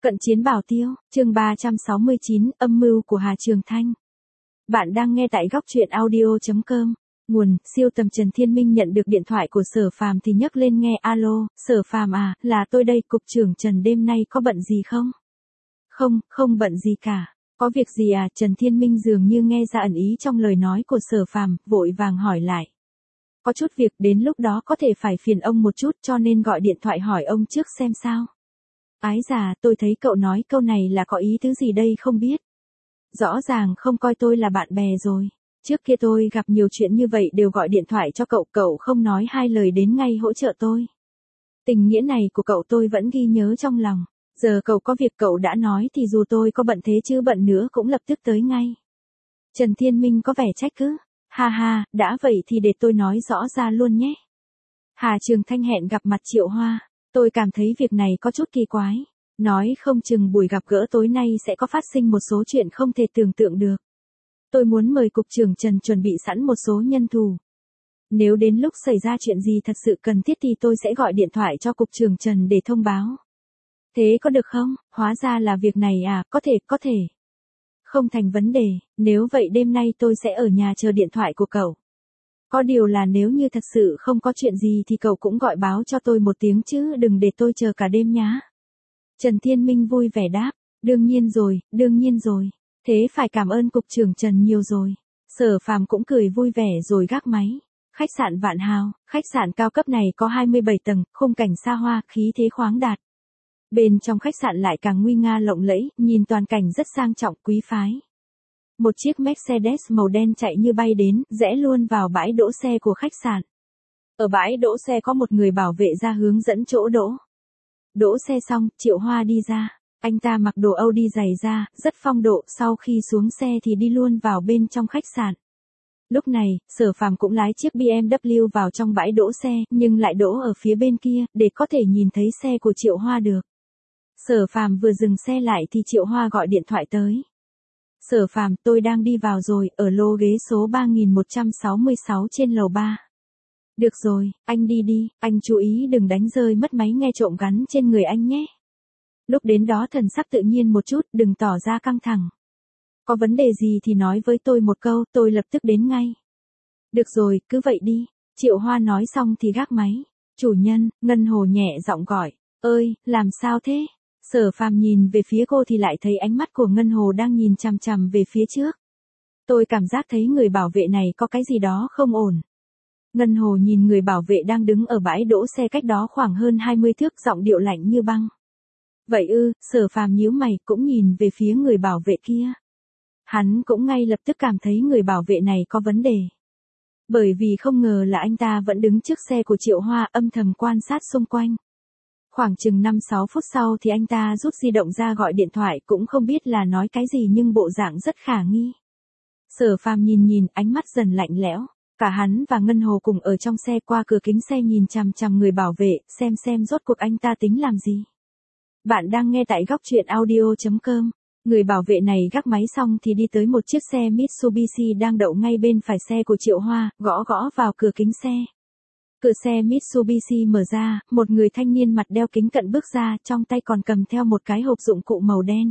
Cận chiến bảo tiêu, chương 369, âm mưu của Hà Trường Thanh. Bạn đang nghe tại góc truyện audio.com. Nguồn, siêu tầm Trần Thiên Minh nhận được điện thoại của Sở Phàm thì nhấc lên nghe. Alo, Sở Phàm à, là tôi đây, cục trưởng Trần đêm nay có bận gì không? Không bận gì cả. Có việc gì à? Trần Thiên Minh dường như nghe ra ẩn ý trong lời nói của Sở Phàm, vội vàng hỏi lại. Có chút việc, đến lúc đó có thể phải phiền ông một chút cho nên gọi điện thoại hỏi ông trước xem sao. Ái già, tôi thấy cậu nói câu này là có ý tứ gì đây không biết. Rõ ràng không coi tôi là bạn bè rồi. Trước kia tôi gặp nhiều chuyện như vậy đều gọi điện thoại cho cậu, cậu không nói hai lời đến ngay hỗ trợ tôi. Tình nghĩa này của cậu tôi vẫn ghi nhớ trong lòng. Giờ cậu có việc cậu đã nói thì dù tôi có bận thế chứ bận nữa cũng lập tức tới ngay. Trần Thiên Minh có vẻ trách cứ. Ha ha, đã vậy thì để tôi nói rõ ra luôn nhé. Hà Trường Thanh hẹn gặp mặt Triệu Hoa. Tôi cảm thấy việc này có chút kỳ quái. Nói không chừng buổi gặp gỡ tối nay sẽ có phát sinh một số chuyện không thể tưởng tượng được. Tôi muốn mời Cục trưởng Trần chuẩn bị sẵn một số nhân thủ. Nếu đến lúc xảy ra chuyện gì thật sự cần thiết thì tôi sẽ gọi điện thoại cho Cục trưởng Trần để thông báo. Thế có được không? Hóa ra là việc này à, có thể. Không thành vấn đề, nếu vậy đêm nay tôi sẽ ở nhà chờ điện thoại của cậu. Có điều là nếu như thật sự không có chuyện gì thì cậu cũng gọi báo cho tôi một tiếng chứ đừng để tôi chờ cả đêm nhá. Trần Thiên Minh vui vẻ đáp, đương nhiên rồi, thế phải cảm ơn Cục trưởng Trần nhiều rồi. Sở Phàm cũng cười vui vẻ rồi gác máy. Khách sạn Vạn Hào, khách sạn cao cấp này có 27 tầng, khung cảnh xa hoa, khí thế khoáng đạt. Bên trong khách sạn lại càng nguy nga lộng lẫy, nhìn toàn cảnh rất sang trọng quý phái. Một chiếc Mercedes màu đen chạy như bay đến, rẽ luôn vào bãi đỗ xe của khách sạn. Ở bãi đỗ xe có một người bảo vệ ra hướng dẫn chỗ đỗ. Đỗ xe xong, Triệu Hoa đi ra. Anh ta mặc đồ Âu đi giày da, rất phong độ, sau khi xuống xe thì đi luôn vào bên trong khách sạn. Lúc này, Sở Phàm cũng lái chiếc BMW vào trong bãi đỗ xe, nhưng lại đỗ ở phía bên kia, để có thể nhìn thấy xe của Triệu Hoa được. Sở Phàm vừa dừng xe lại thì Triệu Hoa gọi điện thoại tới. Sở Phàm, tôi đang đi vào rồi, ở lô ghế số 3166 trên lầu 3. Được rồi, anh đi đi, anh chú ý đừng đánh rơi mất máy nghe trộm gắn trên người anh nhé. Lúc đến đó thần sắc tự nhiên một chút, đừng tỏ ra căng thẳng. Có vấn đề gì thì nói với tôi một câu, tôi lập tức đến ngay. Được rồi, cứ vậy đi. Triệu Hoa nói xong thì gác máy. Chủ nhân, Ngân Hồ nhẹ giọng gọi. Ơi, làm sao thế? Sở Phàm nhìn về phía cô thì lại thấy ánh mắt của Ngân Hồ đang nhìn chằm chằm về phía trước. Tôi cảm giác thấy người bảo vệ này có cái gì đó không ổn. Ngân Hồ nhìn người bảo vệ đang đứng ở bãi đỗ xe cách đó khoảng hơn 20 thước, giọng điệu lạnh như băng. Vậy ư? Sở Phàm nhíu mày cũng nhìn về phía người bảo vệ kia. Hắn cũng ngay lập tức cảm thấy người bảo vệ này có vấn đề. Bởi vì không ngờ là anh ta vẫn đứng trước xe của Triệu Hoa âm thầm quan sát xung quanh. Khoảng chừng 5-6 phút sau thì anh ta rút di động ra gọi điện thoại, cũng không biết là nói cái gì nhưng bộ dạng rất khả nghi. Sở Phàm nhìn, ánh mắt dần lạnh lẽo. Cả hắn và Ngân Hồ cùng ở trong xe, qua cửa kính xe nhìn chằm chằm người bảo vệ, xem rốt cuộc anh ta tính làm gì. Bạn đang nghe tại góc truyện audio.com. Người bảo vệ này gác máy xong thì đi tới một chiếc xe Mitsubishi đang đậu ngay bên phải xe của Triệu Hoa, gõ vào cửa kính xe. Cửa xe Mitsubishi mở ra, một người thanh niên mặt đeo kính cận bước ra, trong tay còn cầm theo một cái hộp dụng cụ màu đen.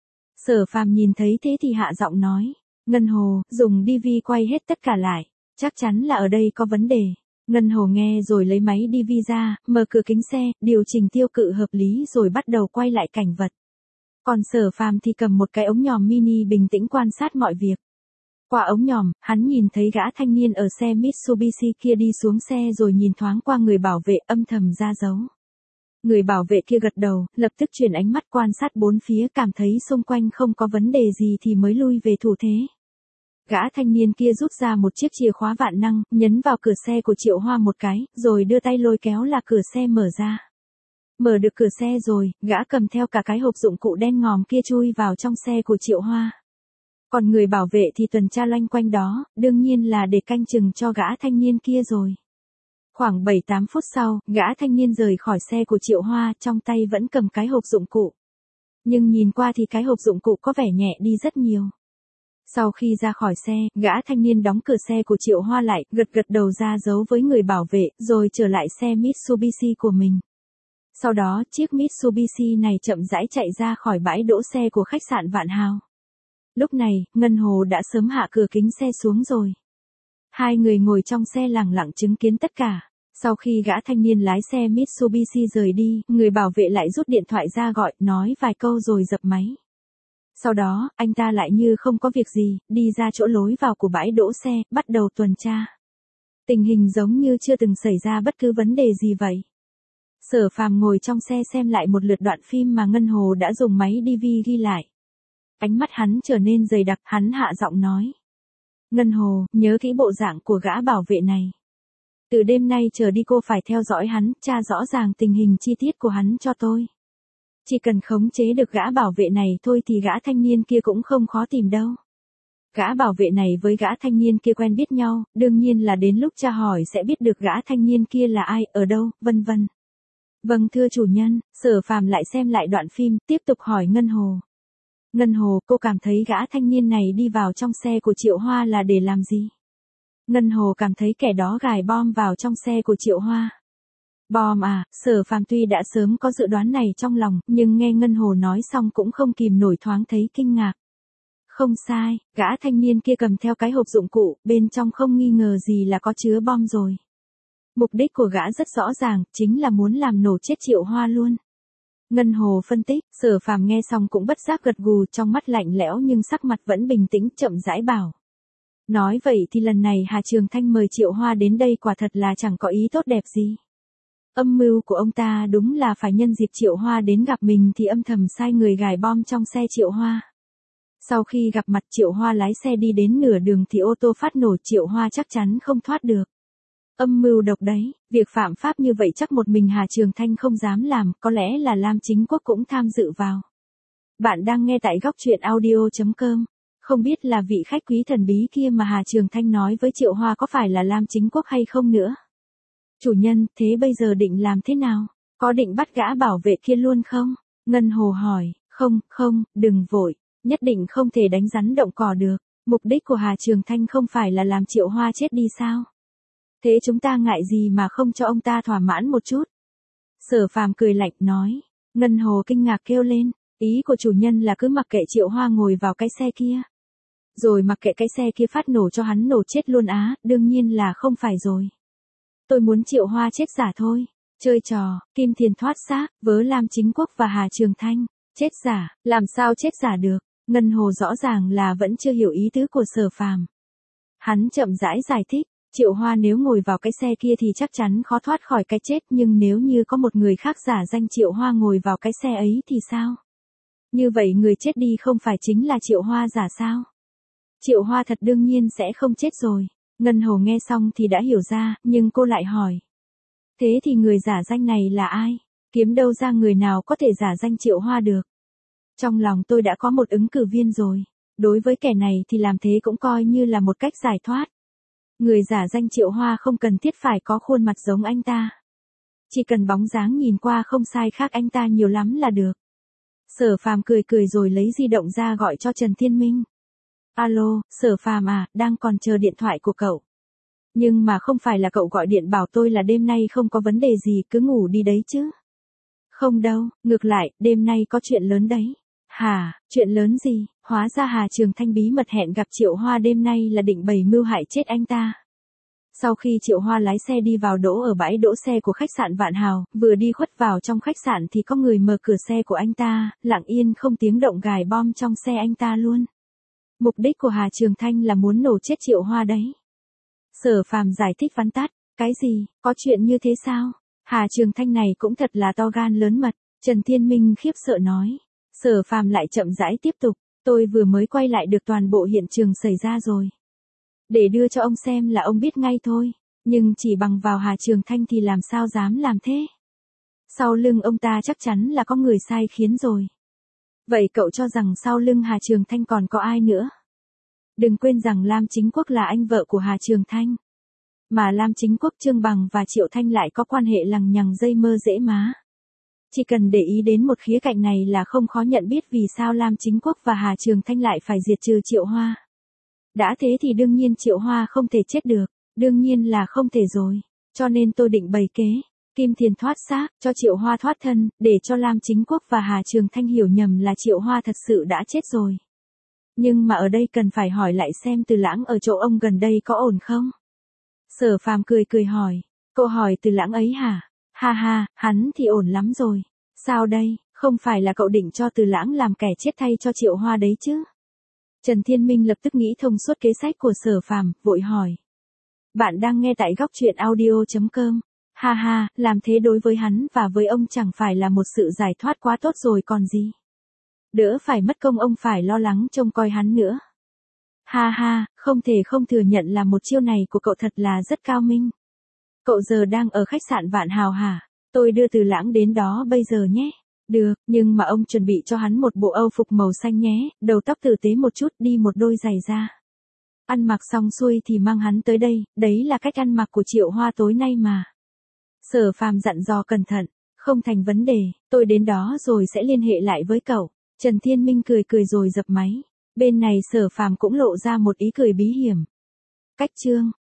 Sở Phàm nhìn thấy thế thì hạ giọng nói, Ngân Hồ, dùng DV quay hết tất cả lại, chắc chắn là ở đây có vấn đề. Ngân Hồ nghe rồi lấy máy DV ra, mở cửa kính xe, điều chỉnh tiêu cự hợp lý rồi bắt đầu quay lại cảnh vật. Còn Sở Phàm thì cầm một cái ống nhòm mini bình tĩnh quan sát mọi việc. Qua ống nhòm, hắn nhìn thấy gã thanh niên ở xe Mitsubishi kia đi xuống xe rồi nhìn thoáng qua người bảo vệ, âm thầm ra dấu. Người bảo vệ kia gật đầu, lập tức chuyển ánh mắt quan sát bốn phía, cảm thấy xung quanh không có vấn đề gì thì mới lui về thủ thế. Gã thanh niên kia rút ra một chiếc chìa khóa vạn năng, nhấn vào cửa xe của Triệu Hoa một cái, rồi đưa tay lôi kéo là cửa xe mở ra. Mở được cửa xe rồi, gã cầm theo cả cái hộp dụng cụ đen ngòm kia chui vào trong xe của Triệu Hoa. Còn người bảo vệ thì tuần tra loanh quanh đó, đương nhiên là để canh chừng cho gã thanh niên kia rồi. Khoảng 7-8 phút sau, gã thanh niên rời khỏi xe của Triệu Hoa, trong tay vẫn cầm cái hộp dụng cụ. Nhưng nhìn qua thì cái hộp dụng cụ có vẻ nhẹ đi rất nhiều. Sau khi ra khỏi xe, gã thanh niên đóng cửa xe của Triệu Hoa lại, gật đầu ra dấu với người bảo vệ, rồi trở lại xe Mitsubishi của mình. Sau đó chiếc Mitsubishi này chậm rãi chạy ra khỏi bãi đỗ xe của khách sạn Vạn Hào. Lúc này, Ngân Hồ đã sớm hạ cửa kính xe xuống rồi. Hai người ngồi trong xe lẳng lặng chứng kiến tất cả. Sau khi gã thanh niên lái xe Mitsubishi rời đi, người bảo vệ lại rút điện thoại ra gọi, nói vài câu rồi dập máy. Sau đó, anh ta lại như không có việc gì, đi ra chỗ lối vào của bãi đỗ xe, bắt đầu tuần tra. Tình hình giống như chưa từng xảy ra bất cứ vấn đề gì vậy. Sở Phàm ngồi trong xe xem lại một lượt đoạn phim mà Ngân Hồ đã dùng máy DV ghi lại. Ánh mắt hắn trở nên dày đặc, hắn hạ giọng nói. Ngân Hồ, nhớ kỹ bộ dạng của gã bảo vệ này. Từ đêm nay trở đi cô phải theo dõi hắn, tra rõ ràng tình hình chi tiết của hắn cho tôi. Chỉ cần khống chế được gã bảo vệ này thôi thì gã thanh niên kia cũng không khó tìm đâu. Gã bảo vệ này với gã thanh niên kia quen biết nhau, đương nhiên là đến lúc tra hỏi sẽ biết được gã thanh niên kia là ai, ở đâu, vân vân. Vâng thưa chủ nhân, Sở Phàm lại xem lại đoạn phim, tiếp tục hỏi Ngân Hồ. Ngân Hồ, cô cảm thấy gã thanh niên này đi vào trong xe của Triệu Hoa là để làm gì? Ngân Hồ cảm thấy kẻ đó gài bom vào trong xe của Triệu Hoa. Bom à, Sở Phàm tuy đã sớm có dự đoán này trong lòng, nhưng nghe Ngân Hồ nói xong cũng không kìm nổi thoáng thấy kinh ngạc. Không sai, gã thanh niên kia cầm theo cái hộp dụng cụ, bên trong không nghi ngờ gì là có chứa bom rồi. Mục đích của gã rất rõ ràng, chính là muốn làm nổ chết Triệu Hoa luôn. Ngân Hồ phân tích, Sở Phàm nghe xong cũng bất giác gật gù, trong mắt lạnh lẽo nhưng sắc mặt vẫn bình tĩnh, chậm rãi bảo. Nói vậy thì lần này Hà Trường Thanh mời Triệu Hoa đến đây quả thật là chẳng có ý tốt đẹp gì. Âm mưu của ông ta đúng là phải nhân dịp Triệu Hoa đến gặp mình thì âm thầm sai người gài bom trong xe Triệu Hoa. Sau khi gặp mặt Triệu Hoa lái xe đi đến nửa đường thì ô tô phát nổ, Triệu Hoa chắc chắn không thoát được. Âm mưu độc đấy, việc phạm pháp như vậy chắc một mình Hà Trường Thanh không dám làm, có lẽ là Lam Chính Quốc cũng tham dự vào. Bạn đang nghe tại góc truyện audio.com. Không biết là vị khách quý thần bí kia mà Hà Trường Thanh nói với Triệu Hoa có phải là Lam Chính Quốc hay không nữa? Chủ nhân, thế bây giờ định làm thế nào? Có định bắt gã bảo vệ kia luôn không? Ngân Hồ hỏi, không, đừng vội, nhất định không thể đánh rắn động cỏ được. Mục đích của Hà Trường Thanh không phải là làm Triệu Hoa chết đi sao? Thế chúng ta ngại gì mà không cho ông ta thỏa mãn một chút? Sở Phàm cười lạnh nói. Ngân Hồ kinh ngạc kêu lên, ý của chủ nhân là cứ mặc kệ Triệu Hoa ngồi vào cái xe kia. Rồi mặc kệ cái xe kia phát nổ cho hắn nổ chết luôn á, đương nhiên là không phải rồi. Tôi muốn Triệu Hoa chết giả thôi. Chơi trò, Kim Thiền thoát xác, vớ Lam Chính Quốc và Hà Trường Thanh. Chết giả, làm sao chết giả được? Ngân Hồ rõ ràng là vẫn chưa hiểu ý tứ của Sở Phàm. Hắn chậm rãi giải thích, Triệu Hoa nếu ngồi vào cái xe kia thì chắc chắn khó thoát khỏi cái chết, nhưng nếu như có một người khác giả danh Triệu Hoa ngồi vào cái xe ấy thì sao? Như vậy người chết đi không phải chính là Triệu Hoa giả sao? Triệu Hoa thật đương nhiên sẽ không chết rồi. Ngân Hồ nghe xong thì đã hiểu ra, nhưng cô lại hỏi. Thế thì người giả danh này là ai? Kiếm đâu ra người nào có thể giả danh Triệu Hoa được? Trong lòng tôi đã có một ứng cử viên rồi. Đối với kẻ này thì làm thế cũng coi như là một cách giải thoát. Người giả danh Triệu Hoa không cần thiết phải có khuôn mặt giống anh ta. Chỉ cần bóng dáng nhìn qua không sai khác anh ta nhiều lắm là được. Sở Phàm cười cười rồi lấy di động ra gọi cho Trần Thiên Minh. Alo, Sở Phàm à, đang còn chờ điện thoại của cậu. Nhưng mà không phải là cậu gọi điện bảo tôi là đêm nay không có vấn đề gì, cứ ngủ đi đấy chứ. Không đâu, ngược lại, đêm nay có chuyện lớn đấy. Hả, chuyện lớn gì? Hóa ra Hà Trường Thanh bí mật hẹn gặp Triệu Hoa đêm nay là định bày mưu hại chết anh ta. Sau khi Triệu Hoa lái xe đi vào đỗ ở bãi đỗ xe của khách sạn Vạn Hào, vừa đi khuất vào trong khách sạn thì có người mở cửa xe của anh ta, lặng yên không tiếng động gài bom trong xe anh ta luôn. Mục đích của Hà Trường Thanh là muốn nổ chết Triệu Hoa đấy. Sở Phàm giải thích vắn tắt, cái gì, có chuyện như thế sao? Hà Trường Thanh này cũng thật là to gan lớn mật, Trần Thiên Minh khiếp sợ nói. Sở Phàm lại chậm rãi tiếp tục, tôi vừa mới quay lại được toàn bộ hiện trường xảy ra rồi. Để đưa cho ông xem là ông biết ngay thôi, nhưng chỉ bằng vào Hà Trường Thanh thì làm sao dám làm thế? Sau lưng ông ta chắc chắn là có người sai khiến rồi. Vậy cậu cho rằng sau lưng Hà Trường Thanh còn có ai nữa? Đừng quên rằng Lam Chính Quốc là anh vợ của Hà Trường Thanh. Mà Lam Chính Quốc, Trương Bằng và Triệu Thanh lại có quan hệ lằng nhằng dây mơ dễ má. Chỉ cần để ý đến một khía cạnh này là không khó nhận biết vì sao Lam Chính Quốc và Hà Trường Thanh lại phải diệt trừ Triệu Hoa. Đã thế thì đương nhiên Triệu Hoa không thể chết được, đương nhiên là không thể rồi. Cho nên tôi định bày kế. Kim Thiền thoát xác, cho Triệu Hoa thoát thân, để cho Lam Chính Quốc và Hà Trường Thanh hiểu nhầm là Triệu Hoa thật sự đã chết rồi. Nhưng mà ở đây cần phải hỏi lại xem Từ Lãng ở chỗ ông gần đây có ổn không? Sở Phàm cười cười hỏi, cậu hỏi Từ Lãng ấy hả? Ha ha, hắn thì ổn lắm rồi. Sao đây, không phải là cậu định cho Từ Lãng làm kẻ chết thay cho Triệu Hoa đấy chứ? Trần Thiên Minh lập tức nghĩ thông suốt kế sách của Sở Phàm, vội hỏi. Bạn đang nghe tại góc truyện audio.com. Ha ha, làm thế đối với hắn và với ông chẳng phải là một sự giải thoát quá tốt rồi còn gì. Đỡ phải mất công ông phải lo lắng trông coi hắn nữa. Ha ha, không thể không thừa nhận là một chiêu này của cậu thật là rất cao minh. Cậu giờ đang ở khách sạn Vạn Hào hả? Tôi đưa Từ Lãng đến đó bây giờ nhé. Được, nhưng mà ông chuẩn bị cho hắn một bộ âu phục màu xanh nhé, đầu tóc tử tế một chút, đi một đôi giày da. Ăn mặc xong xuôi thì mang hắn tới đây, đấy là cách ăn mặc của Triệu Hoa tối nay mà. Sở Phàm dặn dò cẩn thận, không thành vấn đề, tôi đến đó rồi sẽ liên hệ lại với cậu. Trần Thiên Minh cười cười rồi dập máy. Bên này Sở Phàm cũng lộ ra một ý cười bí hiểm. Cách chương